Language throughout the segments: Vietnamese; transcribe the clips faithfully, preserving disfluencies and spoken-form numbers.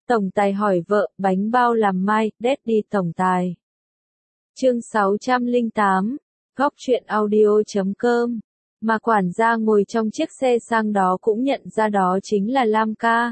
Tổng tài hỏi vợ, bánh bao làm mai, Daddy tổng tài. Chương sáu trăm lẻ tám, góc truyện audio chấm com. Mà quản gia ngồi trong chiếc xe sang đó cũng nhận ra đó chính là Lam ca.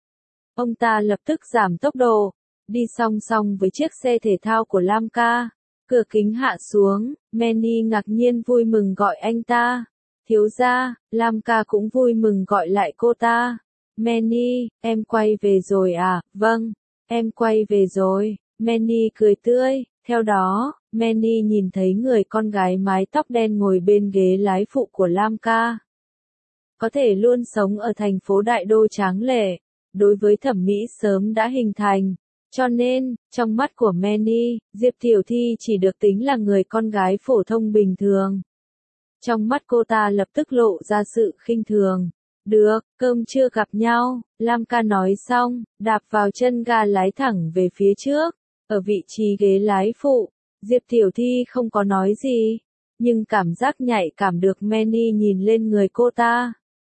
Ông ta lập tức giảm tốc độ, đi song song với chiếc xe thể thao của Lam ca. Cửa kính hạ xuống, Manny ngạc nhiên vui mừng gọi anh ta. Thiếu gia, Lam ca cũng vui mừng gọi lại cô ta. Manny, em quay về rồi à? Vâng, em quay về rồi. Manny cười tươi. Theo đó, Manny nhìn thấy người con gái mái tóc đen ngồi bên ghế lái phụ của Lam ca. Có thể luôn sống ở thành phố đại đô tráng lệ, đối với thẩm mỹ sớm đã hình thành. Cho nên, trong mắt của Manny, Diệp Tiểu Thi chỉ được tính là người con gái phổ thông bình thường. Trong mắt cô ta lập tức lộ ra sự khinh thường. Được, cơm chưa gặp nhau, Lam ca nói xong, đạp vào chân ga lái thẳng về phía trước. Ở vị trí ghế lái phụ, Diệp Tiểu Thi không có nói gì, nhưng cảm giác nhạy cảm được Manny nhìn lên người cô ta.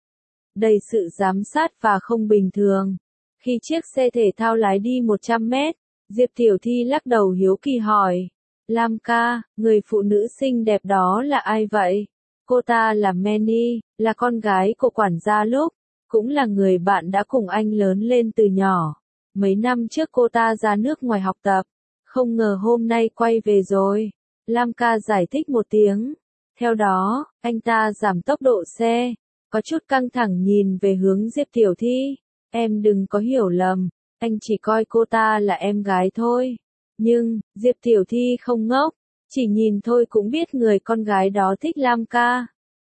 Đầy sự giám sát và không bình thường. Khi chiếc xe thể thao lái đi một trăm mét, Diệp Tiểu Thi lắc đầu hiếu kỳ hỏi. Lam ca, người phụ nữ xinh đẹp đó là ai vậy? Cô ta là Manny, là con gái của quản gia lúc, cũng là người bạn đã cùng anh lớn lên từ nhỏ. Mấy năm trước cô ta ra nước ngoài học tập, không ngờ hôm nay quay về rồi. Lam ca giải thích một tiếng. Theo đó, anh ta giảm tốc độ xe, có chút căng thẳng nhìn về hướng Diệp Tiểu Thi. Em đừng có hiểu lầm, anh chỉ coi cô ta là em gái thôi. Nhưng, Diệp Tiểu Thi không ngốc, chỉ nhìn thôi cũng biết người con gái đó thích Lam ca.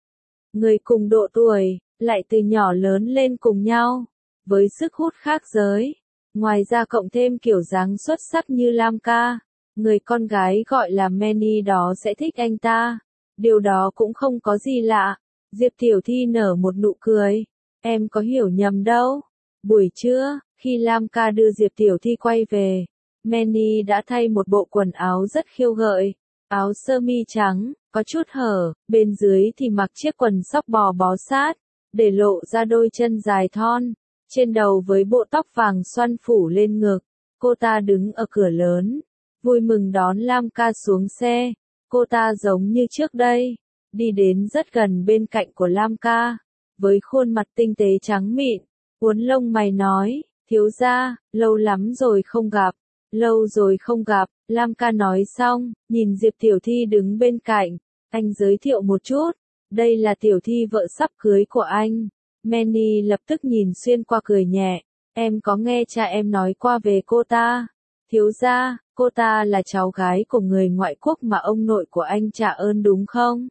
Người cùng độ tuổi, lại từ nhỏ lớn lên cùng nhau, với sức hút khác giới. Ngoài ra cộng thêm kiểu dáng xuất sắc như Lam ca, người con gái gọi là Manny đó sẽ thích anh ta. Điều đó cũng không có gì lạ. Diệp Tiểu Thi nở một nụ cười. Em có hiểu nhầm đâu. Buổi trưa, khi Lam ca đưa Diệp Tiểu Thi quay về, Manny đã thay một bộ quần áo rất khiêu gợi. Áo sơ mi trắng, có chút hở, bên dưới thì mặc chiếc quần sóc bò bó sát, để lộ ra đôi chân dài thon. Trên đầu với bộ tóc vàng xoăn phủ lên ngực, cô ta đứng ở cửa lớn, vui mừng đón Lam ca xuống xe. Cô ta giống như trước đây, đi đến rất gần bên cạnh của Lam ca, với khuôn mặt tinh tế trắng mịn, uốn lông mày nói, thiếu gia, lâu lắm rồi không gặp, lâu rồi không gặp. Lam ca nói xong, nhìn Diệp Tiểu Thi đứng bên cạnh, anh giới thiệu một chút, đây là Tiểu Thi vợ sắp cưới của anh. Manny lập tức nhìn xuyên qua cười nhẹ, em có nghe cha em nói qua về cô ta? Thiếu gia, cô ta là cháu gái của người ngoại quốc mà ông nội của anh trả ơn đúng không?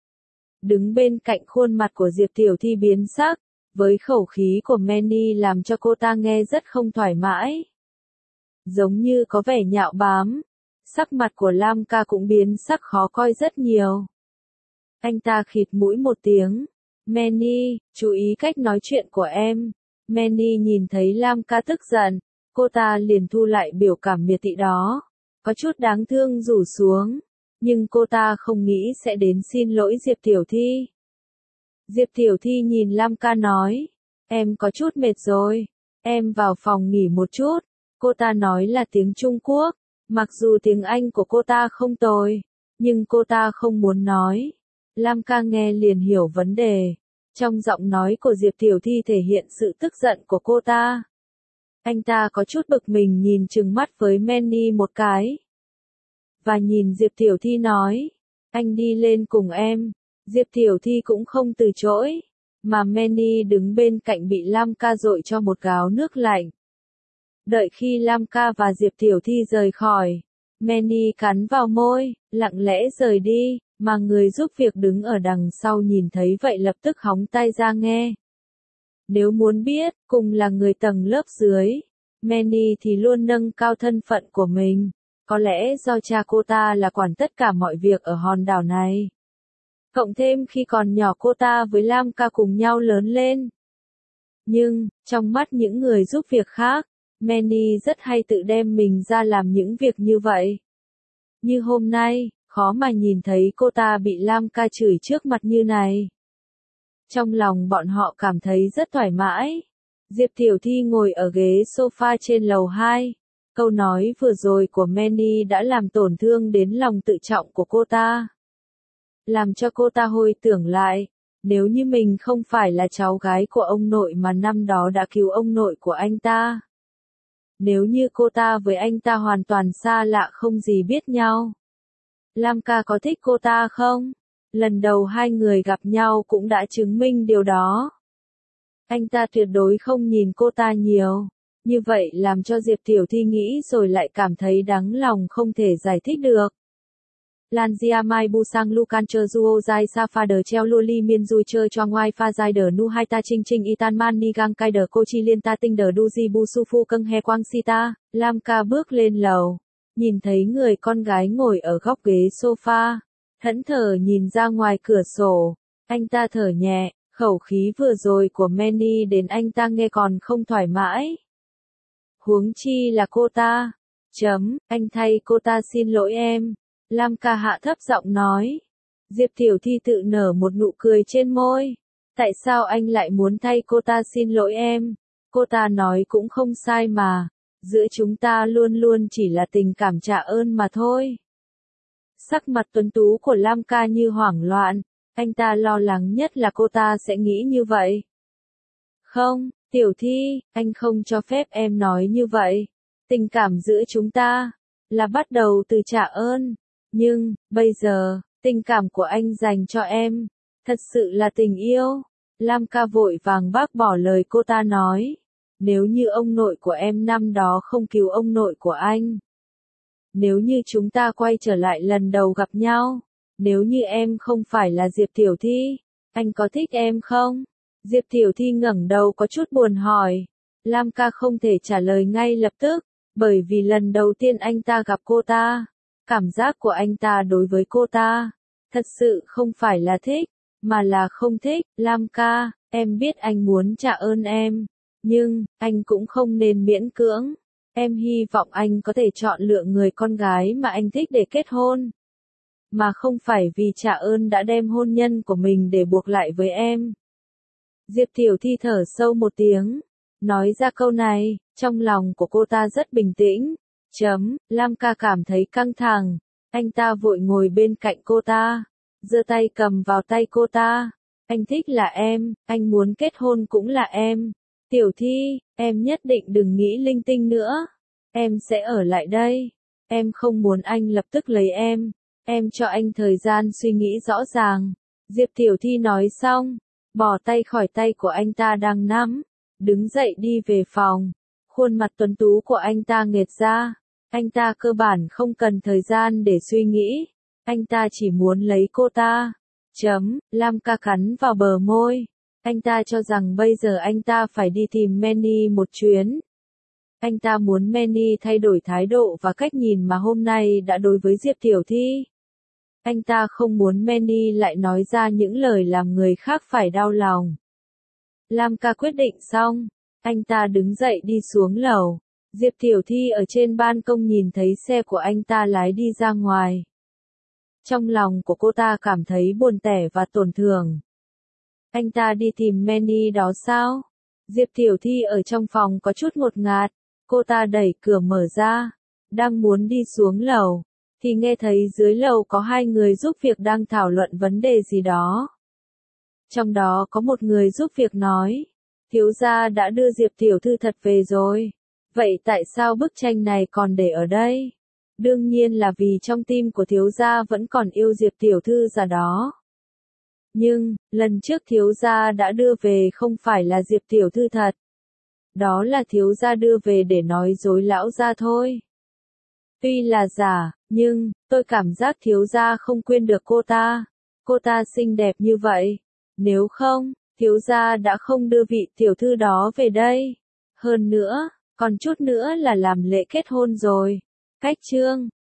Đứng bên cạnh khuôn mặt của Diệp Tiểu Thi biến sắc, với khẩu khí của Manny làm cho cô ta nghe rất không thoải mái. Giống như có vẻ nhạo báng, sắc mặt của Lam ca cũng biến sắc khó coi rất nhiều. Anh ta khịt mũi một tiếng. Manny, chú ý cách nói chuyện của em. Manny nhìn thấy Lam ca tức giận, cô ta liền thu lại biểu cảm miệt thị đó, có chút đáng thương rủ xuống, nhưng cô ta không nghĩ sẽ đến xin lỗi Diệp Tiểu Thi. Diệp Tiểu Thi nhìn Lam ca nói, em có chút mệt rồi, em vào phòng nghỉ một chút. Cô ta nói là tiếng Trung Quốc, mặc dù tiếng Anh của cô ta không tồi, nhưng cô ta không muốn nói. Lam ca nghe liền hiểu vấn đề. Trong giọng nói của Diệp Tiểu Thi thể hiện sự tức giận của cô ta. Anh ta có chút bực mình nhìn trừng mắt với Manny một cái. Và nhìn Diệp Tiểu Thi nói, anh đi lên cùng em. Diệp Tiểu Thi cũng không từ chối, mà Manny đứng bên cạnh bị Lam ca dội cho một gáo nước lạnh. Đợi khi Lam ca và Diệp Tiểu Thi rời khỏi, Manny cắn vào môi, lặng lẽ rời đi, mà người giúp việc đứng ở đằng sau nhìn thấy vậy lập tức hóng tai ra nghe. Nếu muốn biết, cùng là người tầng lớp dưới, Manny thì luôn nâng cao thân phận của mình, có lẽ do cha cô ta là quản tất cả mọi việc ở hòn đảo này. Cộng thêm khi còn nhỏ cô ta với Lam ca cùng nhau lớn lên. Nhưng, trong mắt những người giúp việc khác, Manny rất hay tự đem mình ra làm những việc như vậy. Như hôm nay, khó mà nhìn thấy cô ta bị Lam ca chửi trước mặt như này. Trong lòng bọn họ cảm thấy rất thoải mái. Diệp Tiểu Thi ngồi ở ghế sofa trên lầu hai. Câu nói vừa rồi của Manny đã làm tổn thương đến lòng tự trọng của cô ta. Làm cho cô ta hồi tưởng lại, nếu như mình không phải là cháu gái của ông nội mà năm đó đã cứu ông nội của anh ta. Nếu như cô ta với anh ta hoàn toàn xa lạ không gì biết nhau. Lam ca có thích cô ta không? Lần đầu hai người gặp nhau cũng đã chứng minh điều đó. Anh ta tuyệt đối không nhìn cô ta nhiều. Như vậy làm cho Diệp Tiểu Thi nghĩ rồi lại cảm thấy đắng lòng không thể giải thích được. Lan Gia Mai Bu Sang Lucan Chơ Duo Zai Sa Pha Đờ Treo Lua Li Miên Dui Chơ Cho Ngoai Pha Zai Đờ Nu Hai Ta Trinh Trinh Itan Man Ni Gang Kai Đờ Cô Chi Liên Ta Tinh Đờ Du Di Bu Su Phu Câng He Quang Si Ta. Lam ca bước lên lầu. Nhìn thấy người con gái ngồi ở góc ghế sofa. Thẫn thờ nhìn ra ngoài cửa sổ. Anh ta thở nhẹ, khẩu khí vừa rồi của Manny đến anh ta nghe còn không thoải mái. Huống chi là cô ta. Chấm, anh thay cô ta xin lỗi em. Lam ca hạ thấp giọng nói. Diệp Tiểu Thi tự nở một nụ cười trên môi. Tại sao anh lại muốn thay cô ta xin lỗi em? Cô ta nói cũng không sai mà. Giữa chúng ta luôn luôn chỉ là tình cảm trả ơn mà thôi. Sắc mặt tuấn tú của Lam ca như hoảng loạn. Anh ta lo lắng nhất là cô ta sẽ nghĩ như vậy. Không, Tiểu Thi, anh không cho phép em nói như vậy. Tình cảm giữa chúng ta là bắt đầu từ trả ơn. Nhưng, bây giờ, tình cảm của anh dành cho em, thật sự là tình yêu. Lam ca vội vàng bác bỏ lời cô ta nói. Nếu như ông nội của em năm đó không cứu ông nội của anh. Nếu như chúng ta quay trở lại lần đầu gặp nhau. Nếu như em không phải là Diệp Tiểu Thi, anh có thích em không? Diệp Tiểu Thi ngẩng đầu có chút buồn hỏi. Lam ca không thể trả lời ngay lập tức, bởi vì lần đầu tiên anh ta gặp cô ta. Cảm giác của anh ta đối với cô ta, thật sự không phải là thích, mà là không thích. Lam ca, em biết anh muốn trả ơn em, nhưng, anh cũng không nên miễn cưỡng. Em hy vọng anh có thể chọn lựa người con gái mà anh thích để kết hôn. Mà không phải vì trả ơn đã đem hôn nhân của mình để buộc lại với em. Diệp Tiểu Thi thở sâu một tiếng, nói ra câu này, trong lòng của cô ta rất bình tĩnh. Chấm, Lam ca cảm thấy căng thẳng, anh ta vội ngồi bên cạnh cô ta, giơ tay cầm vào tay cô ta. Anh thích là em, anh muốn kết hôn cũng là em. Tiểu Thi, em nhất định đừng nghĩ linh tinh nữa. Em sẽ ở lại đây. Em không muốn anh lập tức lấy em. Em cho anh thời gian suy nghĩ rõ ràng. Diệp Tiểu Thi nói xong, bỏ tay khỏi tay của anh ta đang nắm, đứng dậy đi về phòng. Khuôn mặt tuấn tú của anh ta nghệt ra. Anh ta cơ bản không cần thời gian để suy nghĩ. Anh ta chỉ muốn lấy cô ta. Chấm, Lam ca cắn vào bờ môi. Anh ta cho rằng bây giờ anh ta phải đi tìm Manny một chuyến. Anh ta muốn Manny thay đổi thái độ và cách nhìn mà hôm nay đã đối với Diệp Tiểu Thi. Anh ta không muốn Manny lại nói ra những lời làm người khác phải đau lòng. Lam ca quyết định xong, anh ta đứng dậy đi xuống lầu. Diệp Tiểu Thi ở trên ban công nhìn thấy xe của anh ta lái đi ra ngoài. Trong lòng của cô ta cảm thấy buồn tẻ và tổn thương. Anh ta đi tìm Manny đó sao? Diệp Tiểu Thi ở trong phòng có chút ngột ngạt. Cô ta đẩy cửa mở ra, đang muốn đi xuống lầu, thì nghe thấy dưới lầu có hai người giúp việc đang thảo luận vấn đề gì đó. Trong đó có một người giúp việc nói, thiếu gia đã đưa Diệp Tiểu Thư thật về rồi. Vậy tại sao bức tranh này còn để ở đây? Đương nhiên là vì trong tim của thiếu gia vẫn còn yêu Diệp Tiểu Thư ra đó. Nhưng, lần trước thiếu gia đã đưa về không phải là Diệp Tiểu Thư thật. Đó là thiếu gia đưa về để nói dối lão gia thôi. Tuy là giả, nhưng, tôi cảm giác thiếu gia không quên được cô ta. Cô ta xinh đẹp như vậy. Nếu không, thiếu gia đã không đưa vị tiểu thư đó về đây. Hơn nữa, còn chút nữa là làm lễ kết hôn rồi. Cách chương